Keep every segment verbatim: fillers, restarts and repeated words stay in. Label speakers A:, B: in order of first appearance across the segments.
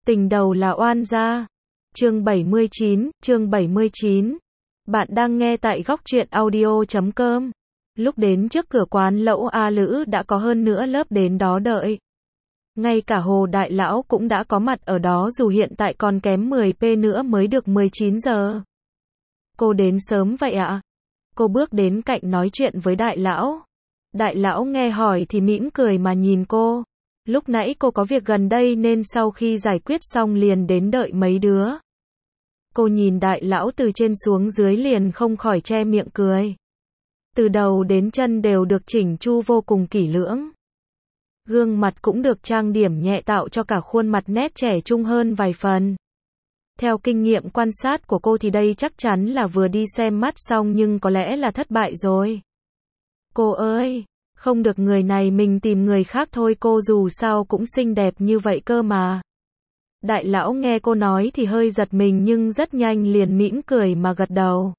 A: Tình đầu là oan gia. Chương bảy mươi chín, chương bảy mươi chín. Bạn đang nghe tại góc truyện audio chấm com. Lúc đến trước cửa quán lẩu A Lữ đã có hơn nửa lớp đến đó đợi. Ngay cả Hồ Đại Lão cũng đã có mặt ở đó dù hiện tại còn kém mười phút nữa mới được mười chín giờ. Cô đến sớm vậy ạ? Cô bước đến cạnh nói chuyện với Đại Lão. Đại Lão nghe hỏi thì mỉm cười mà nhìn cô. Lúc nãy cô có việc gần đây nên sau khi giải quyết xong liền đến đợi mấy đứa. Cô nhìn Đại Lão từ trên xuống dưới liền không khỏi che miệng cười. Từ đầu đến chân đều được chỉnh chu vô cùng kỹ lưỡng. Gương mặt cũng được trang điểm nhẹ tạo cho cả khuôn mặt nét trẻ trung hơn vài phần. Theo kinh nghiệm quan sát của cô thì đây chắc chắn là vừa đi xem mắt xong nhưng có lẽ là thất bại rồi. Cô ơi, không được, người này mình tìm người khác thôi, cô dù sao cũng xinh đẹp như vậy cơ mà. Đại Lão nghe cô nói thì hơi giật mình nhưng rất nhanh liền mỉm cười mà gật đầu.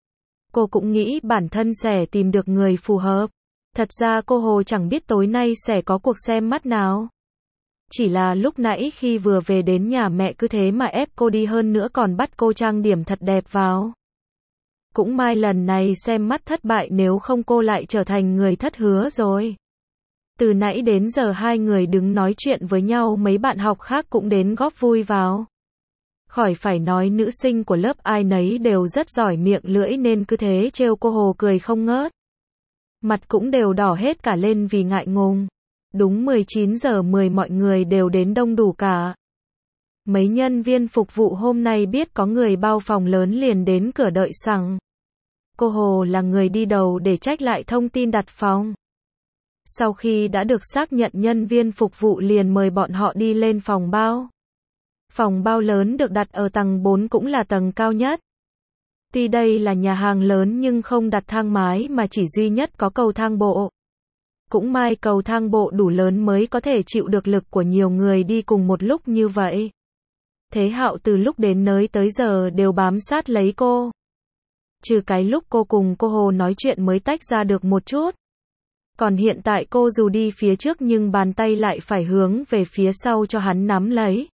A: Cô cũng nghĩ bản thân sẽ tìm được người phù hợp. Thật ra cô Hồ chẳng biết tối nay sẽ có cuộc xem mắt nào. Chỉ là lúc nãy khi vừa về đến nhà mẹ cứ thế mà ép cô đi, hơn nữa còn bắt cô trang điểm thật đẹp vào. Cũng may lần này xem mắt thất bại, nếu không cô lại trở thành người thất hứa rồi. Từ nãy đến giờ hai người đứng nói chuyện với nhau, mấy bạn học khác cũng đến góp vui vào. Khỏi phải nói, nữ sinh của lớp ai nấy đều rất giỏi miệng lưỡi nên cứ thế trêu cô Hồ cười không ngớt. Mặt cũng đều đỏ hết cả lên vì ngại ngùng. Đúng mười chín giờ mười mọi người đều đến đông đủ cả. Mấy nhân viên phục vụ hôm nay biết có người bao phòng lớn liền đến cửa đợi sẵn. Cô Hồ là người đi đầu để check lại thông tin đặt phòng. Sau khi đã được xác nhận, nhân viên phục vụ liền mời bọn họ đi lên phòng bao. Phòng bao lớn được đặt ở tầng bốn, cũng là tầng cao nhất. Tuy đây là nhà hàng lớn nhưng không đặt thang máy mà chỉ duy nhất có cầu thang bộ. Cũng may cầu thang bộ đủ lớn mới có thể chịu được lực của nhiều người đi cùng một lúc như vậy. Thế Hạo từ lúc đến nơi tới giờ đều bám sát lấy cô. Trừ cái lúc cô cùng cô Hồ nói chuyện mới tách ra được một chút. Còn hiện tại cô dù đi phía trước nhưng bàn tay lại phải hướng về phía sau cho hắn nắm lấy.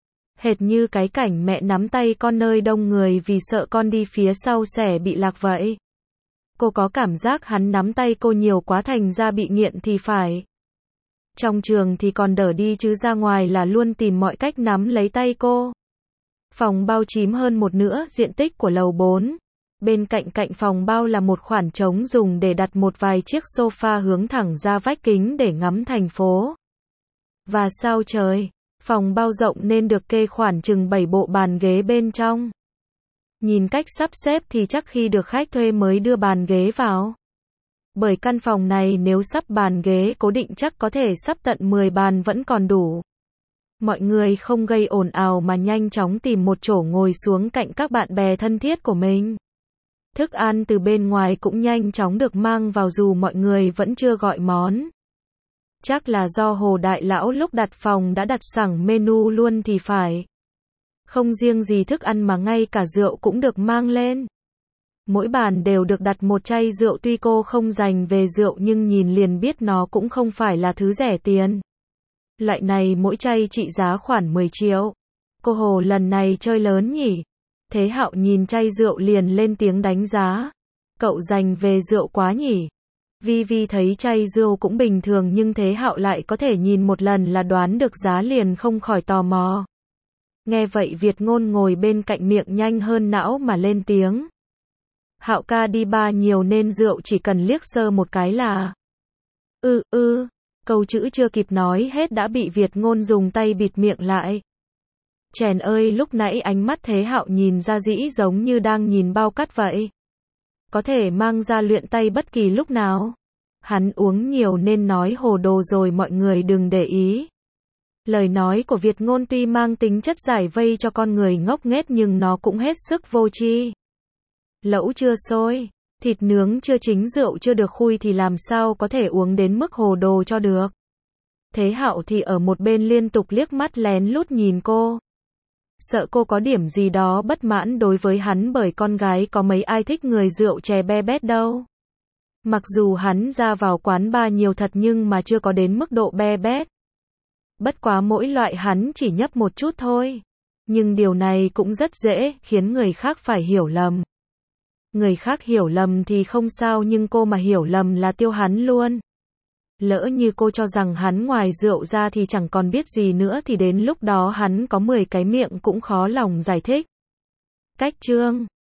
A: Hệt như cái cảnh mẹ nắm tay con nơi đông người vì sợ con đi phía sau sẽ bị lạc vậy. Cô có cảm giác hắn nắm tay cô nhiều quá thành ra bị nghiện thì phải. Trong trường thì còn đỡ đi chứ ra ngoài là luôn tìm mọi cách nắm lấy tay cô. Phòng bao chiếm hơn một nửa diện tích của lầu bốn. Bên cạnh cạnh phòng bao là một khoảng trống dùng để đặt một vài chiếc sofa hướng thẳng ra vách kính để ngắm thành phố. Và sao trời, phòng bao rộng nên được kê khoảng chừng bảy bộ bàn ghế bên trong. Nhìn cách sắp xếp thì chắc khi được khách thuê mới đưa bàn ghế vào. Bởi căn phòng này nếu sắp bàn ghế cố định chắc có thể sắp tận mười bàn vẫn còn đủ. Mọi người không gây ồn ào mà nhanh chóng tìm một chỗ ngồi xuống cạnh các bạn bè thân thiết của mình. Thức ăn từ bên ngoài cũng nhanh chóng được mang vào dù mọi người vẫn chưa gọi món. Chắc là do Hồ Đại Lão lúc đặt phòng đã đặt sẵn menu luôn thì phải. Không riêng gì thức ăn mà ngay cả rượu cũng được mang lên. Mỗi bàn đều được đặt một chai rượu, tuy cô không dành về rượu nhưng nhìn liền biết nó cũng không phải là thứ rẻ tiền. Loại này mỗi chai trị giá khoảng mười triệu. Cô Hồ lần này chơi lớn nhỉ? Thế Hạo nhìn chai rượu liền lên tiếng đánh giá. Cậu dành về rượu quá nhỉ? Vi Vi thấy chai rượu cũng bình thường nhưng Thế Hạo lại có thể nhìn một lần là đoán được giá liền không khỏi tò mò. Nghe vậy Việt Ngôn ngồi bên cạnh miệng nhanh hơn não mà lên tiếng. Hạo ca đi bar nhiều nên rượu chỉ cần liếc sơ một cái là. Ừ ừ, câu chữ chưa kịp nói hết đã bị Việt Ngôn dùng tay bịt miệng lại. Chèn ơi, lúc nãy ánh mắt Thế Hạo nhìn ra dĩ giống như đang nhìn bao cát vậy. Có thể mang ra luyện tay bất kỳ lúc nào. Hắn uống nhiều nên nói hồ đồ rồi, mọi người đừng để ý. Lời nói của Việt Ngôn tuy mang tính chất giải vây cho con người ngốc nghếch nhưng nó cũng hết sức vô tri. Lẩu chưa sôi, thịt nướng chưa chín, rượu chưa được khui thì làm sao có thể uống đến mức hồ đồ cho được. Thế Hạo thì ở một bên liên tục liếc mắt lén lút nhìn cô. Sợ cô có điểm gì đó bất mãn đối với hắn, bởi con gái có mấy ai thích người rượu chè be bét đâu. Mặc dù hắn ra vào quán bar nhiều thật nhưng mà chưa có đến mức độ be bét. Bất quá mỗi loại hắn chỉ nhấp một chút thôi. Nhưng điều này cũng rất dễ khiến người khác phải hiểu lầm. Người khác hiểu lầm thì không sao, nhưng cô mà hiểu lầm là tiêu hắn luôn. Lỡ như cô cho rằng hắn ngoài rượu ra thì chẳng còn biết gì nữa thì đến lúc đó hắn có mười cái miệng cũng khó lòng giải thích. Cách chương